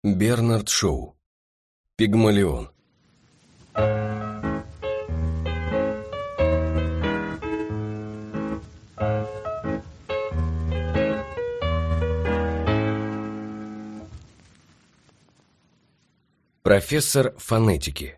Бернард Шоу. Пигмалион. Профессор фонетики.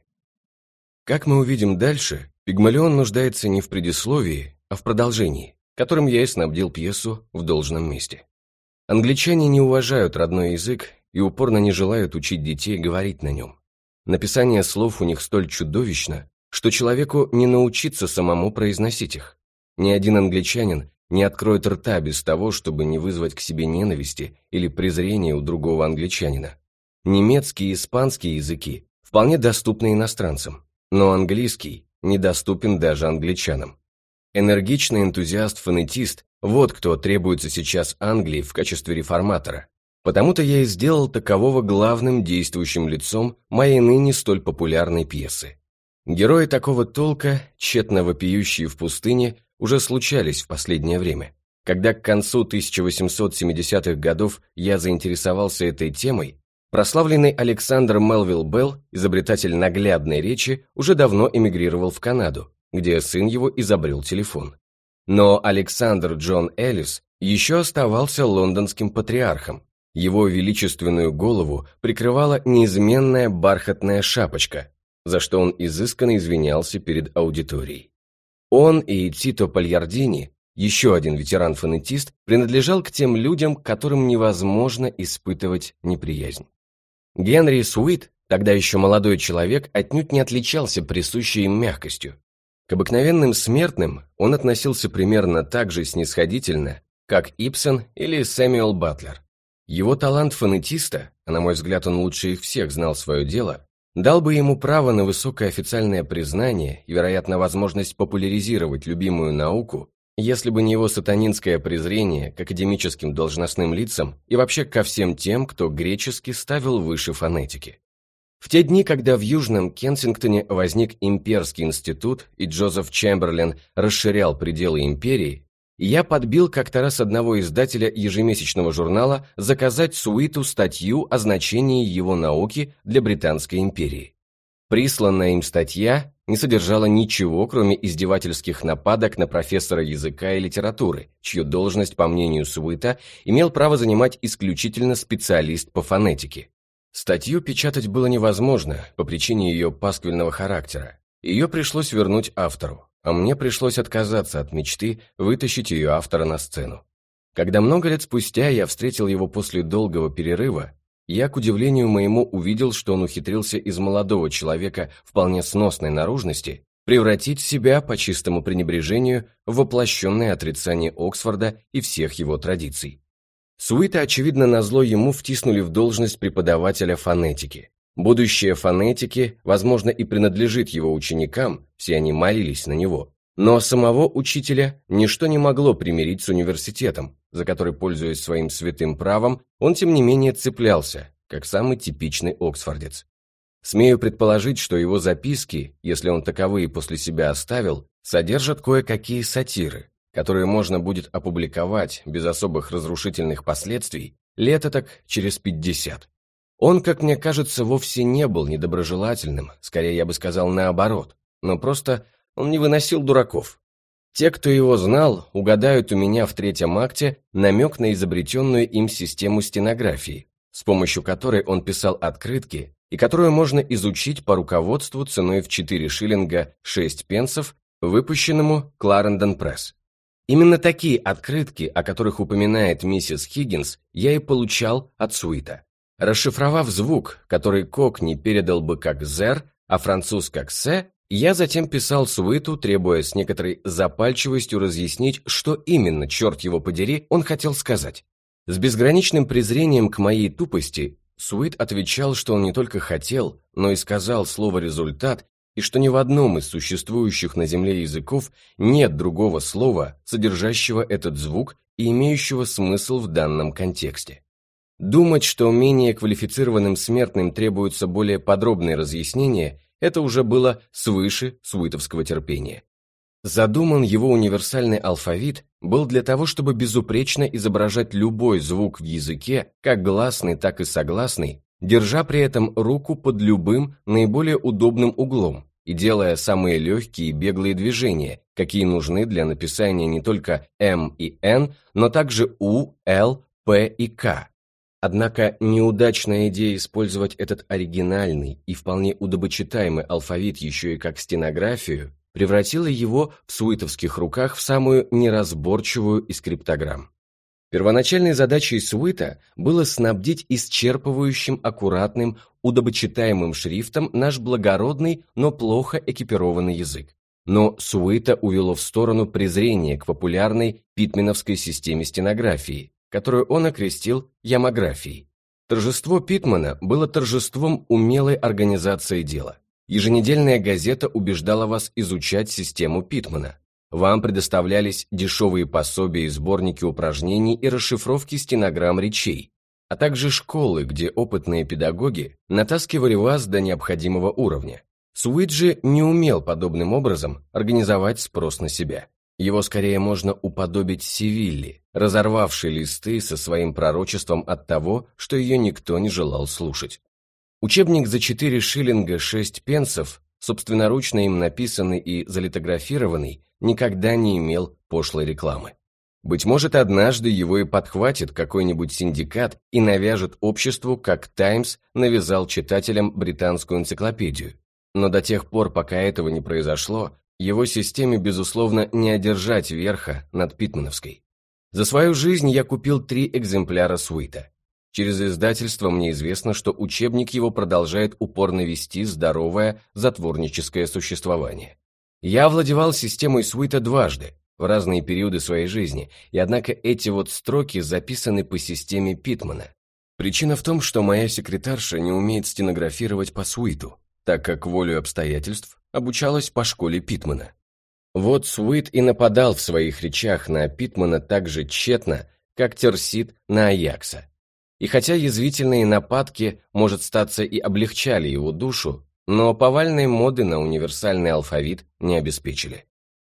Как мы увидим дальше, Пигмалион нуждается не в предисловии, а в продолжении, которым я и снабдил пьесу в должном месте. Англичане не уважают родной язык и упорно не желают учить детей говорить на нем. Написание слов у них столь чудовищно, что человеку не научиться самому произносить их. Ни один англичанин не откроет рта без того, чтобы не вызвать к себе ненависти или презрения у другого англичанина. Немецкий и испанский языки вполне доступны иностранцам, но английский недоступен даже англичанам. Энергичный энтузиаст-фонетист – вот кто требуется сейчас Англии в качестве реформатора. Потому-то я и сделал такового главным действующим лицом моей ныне столь популярной пьесы. Герои такого толка, тщетно вопиющие в пустыне, уже случались в последнее время. Когда к концу 1870-х годов я заинтересовался этой темой, прославленный Александр Мелвилл Белл, изобретатель наглядной речи, уже давно эмигрировал в Канаду, где сын его изобрел телефон. Но Александр Джон Эллис еще оставался лондонским патриархом. Его величественную голову прикрывала неизменная бархатная шапочка, за что он изысканно извинялся перед аудиторией. Он и Тито Пальярдини, еще один ветеран-фонетист, принадлежал к тем людям, к которым невозможно испытывать неприязнь. Генри Суит, тогда еще молодой человек, отнюдь не отличался присущей им мягкостью. К обыкновенным смертным он относился примерно так же снисходительно, как Ибсен или Сэмюэл Батлер. Его талант фонетиста, а на мой взгляд он лучше их всех знал свое дело, дал бы ему право на высокое официальное признание и, вероятно, возможность популяризировать любимую науку, если бы не его сатанинское презрение к академическим должностным лицам и вообще ко всем тем, кто гречески ставил выше фонетики. В те дни, когда в Южном Кенсингтоне возник Имперский институт и Джозеф Чемберлен расширял пределы империи, я подбил как-то раз одного издателя ежемесячного журнала заказать Суиту статью о значении его науки для Британской империи. Присланная им статья не содержала ничего, кроме издевательских нападок на профессора языка и литературы, чью должность, по мнению Суита, имел право занимать исключительно специалист по фонетике. Статью печатать было невозможно по причине ее пасквильного характера. Ее пришлось вернуть автору, а мне пришлось отказаться от мечты вытащить ее автора на сцену. Когда много лет спустя я встретил его после долгого перерыва, я, к удивлению моему, увидел, что он ухитрился из молодого человека вполне сносной наружности превратить себя, по чистому пренебрежению, в воплощенное отрицание Оксфорда и всех его традиций. Суита, очевидно, назло ему втиснули в должность преподавателя фонетики. Будущее фонетики, возможно, и принадлежит его ученикам, все они молились на него. Но самого учителя ничто не могло примирить с университетом, за который, пользуясь своим святым правом, он тем не менее цеплялся, как самый типичный оксфордец. Смею предположить, что его записки, если он таковые после себя оставил, содержат кое-какие сатиры, которые можно будет опубликовать без особых разрушительных последствий лет этак через 50. Он, как мне кажется, вовсе не был недоброжелательным, скорее я бы сказал наоборот, но просто он не выносил дураков. Те, кто его знал, угадают у меня в третьем акте намек на изобретенную им систему стенографии, с помощью которой он писал открытки и которую можно изучить по руководству ценой в 4 шиллинга 6 пенсов, выпущенному Clarendon Press. Именно такие открытки, о которых упоминает миссис Хиггинс, я и получал от Суита. Расшифровав звук, который Кокни передал бы как «зер», а француз как «се», я затем писал Суиту, требуя с некоторой запальчивостью разъяснить, что именно, черт его подери, он хотел сказать. С безграничным презрением к моей тупости Суит отвечал, что он не только хотел, но и сказал слово «результат», и что ни в одном из существующих на Земле языков нет другого слова, содержащего этот звук и имеющего смысл в данном контексте. Думать, что менее квалифицированным смертным требуются более подробные разъяснения, это уже было свыше суитовского терпения. Задуман его универсальный алфавит был для того, чтобы безупречно изображать любой звук в языке, как гласный, так и согласный, держа при этом руку под любым наиболее удобным углом и делая самые легкие и беглые движения, какие нужны для написания не только М и Н, но также У, Л, П и К. Однако неудачная идея использовать этот оригинальный и вполне удобочитаемый алфавит еще и как стенографию превратила его в суитовских руках в самую неразборчивую из криптограмм. Первоначальной задачей Суита было снабдить исчерпывающим, аккуратным, удобочитаемым шрифтом наш благородный, но плохо экипированный язык. Но Суита увело в сторону презрения к популярной питтменовской системе стенографии, которую он окрестил ямографией. Торжество Питтмана было торжеством умелой организации дела. Еженедельная газета убеждала вас изучать систему Питтмана. Вам предоставлялись дешевые пособия и сборники упражнений и расшифровки стенограмм речей, а также школы, где опытные педагоги натаскивали вас до необходимого уровня. Суит же не умел подобным образом организовать спрос на себя. Его скорее можно уподобить Севилли, разорвавшей листы со своим пророчеством от того, что ее никто не желал слушать. Учебник за 4 шиллинга 6 пенсов, собственноручно им написанный и залитографированный, никогда не имел пошлой рекламы. Быть может, однажды его и подхватит какой-нибудь синдикат и навяжет обществу, как «Таймс» навязал читателям британскую энциклопедию. Но до тех пор, пока этого не произошло, его системе, безусловно, не одержать верха над питтмановской. За свою жизнь я купил 3 экземпляра Суита. Через издательство мне известно, что учебник его продолжает упорно вести здоровое затворническое существование. Я овладевал системой Суита дважды, в разные периоды своей жизни, и однако эти вот строки записаны по системе Питтмана. Причина в том, что моя секретарша не умеет стенографировать по Суиту, так как волею обстоятельств обучалась по школе Питтмана. Вот Суит и нападал в своих речах на Питтмана так же тщетно, как Терсит на Аякса. И хотя язвительные нападки, может статься, и облегчали его душу, но повальной моды на универсальный алфавит не обеспечили.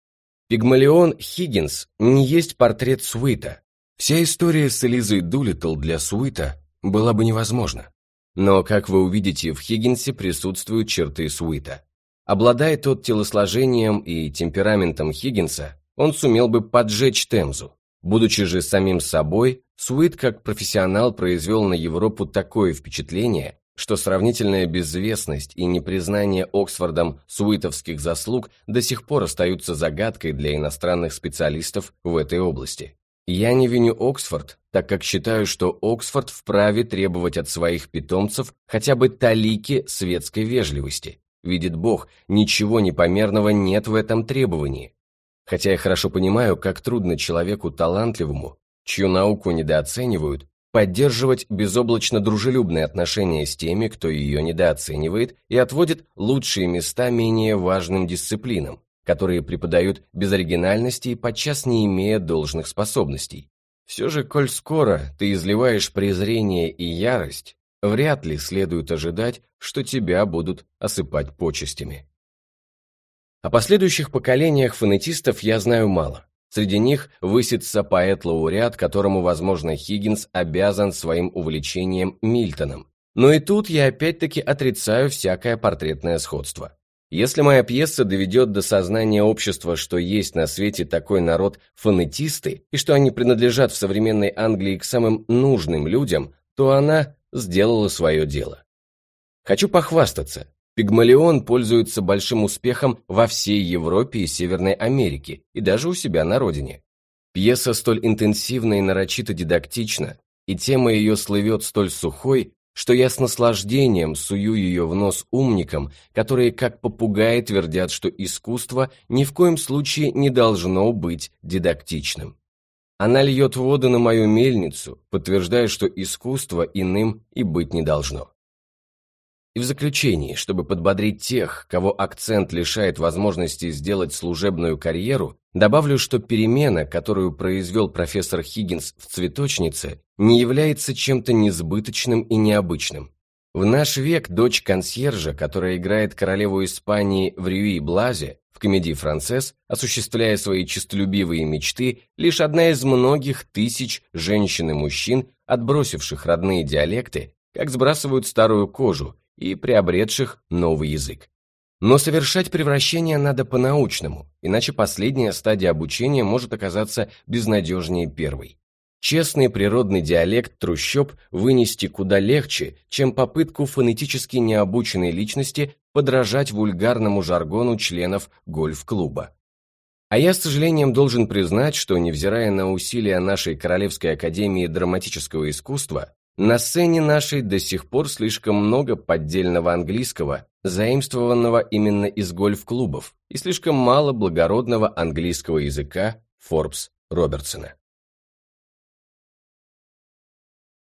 Пигмалион Хиггинс не есть портрет Суита. Вся история с Элизой Дулиттл для Суита была бы невозможна. Но, как вы увидите, в Хиггинсе присутствуют черты Суита. Обладая тот телосложением и темпераментом Хиггинса, он сумел бы поджечь Темзу. Будучи же самим собой, Суит как профессионал произвел на Европу такое впечатление, что сравнительная безвестность и непризнание Оксфордом суитовских заслуг до сих пор остаются загадкой для иностранных специалистов в этой области. Я не виню Оксфорд, так как считаю, что Оксфорд вправе требовать от своих питомцев хотя бы талики светской вежливости. Видит Бог, ничего непомерного нет в этом требовании. Хотя я хорошо понимаю, как трудно человеку талантливому, чью науку недооценивают, поддерживать безоблачно дружелюбные отношения с теми, кто ее недооценивает и отводит лучшие места менее важным дисциплинам, которые преподают без оригинальности и подчас не имея должных способностей. Все же, коль скоро ты изливаешь презрение и ярость, вряд ли следует ожидать, что тебя будут осыпать почестями. О последующих поколениях фонетистов я знаю мало. Среди них высится поэт-лауреат, которому, возможно, Хиггинс обязан своим увлечением Мильтоном. Но и тут я опять-таки отрицаю всякое портретное сходство. Если моя пьеса доведет до сознания общества, что есть на свете такой народ фонетисты, и что они принадлежат в современной Англии к самым нужным людям, то она сделала свое дело. Хочу похвастаться. Пигмалион пользуется большим успехом во всей Европе и Северной Америке, и даже у себя на родине. Пьеса столь интенсивна и нарочито дидактична, и тема ее слывет столь сухой, что я с наслаждением сую ее в нос умникам, которые как попугаи твердят, что искусство ни в коем случае не должно быть дидактичным. Она льет воду на мою мельницу, подтверждая, что искусство иным и быть не должно. И в заключении, чтобы подбодрить тех, кого акцент лишает возможности сделать служебную карьеру, добавлю, что перемена, которую произвел профессор Хиггинс в цветочнице, не является чем-то несбыточным и необычным. В наш век дочь консьержа, которая играет королеву Испании в Рюи Блазе, в комедии «Францесс», осуществляя свои честолюбивые мечты, лишь одна из многих тысяч женщин и мужчин, отбросивших родные диалекты, как сбрасывают старую кожу и приобретших новый язык. Но совершать превращение надо по-научному, иначе последняя стадия обучения может оказаться безнадежнее первой. Честный природный диалект трущоб вынести куда легче, чем попытку фонетически необученной личности подражать вульгарному жаргону членов гольф-клуба. А я, с сожалением, должен признать, что, невзирая на усилия нашей Королевской академии драматического искусства, на сцене нашей до сих пор слишком много поддельного английского, заимствованного именно из гольф-клубов, и слишком мало благородного английского языка Форбс Робертсона.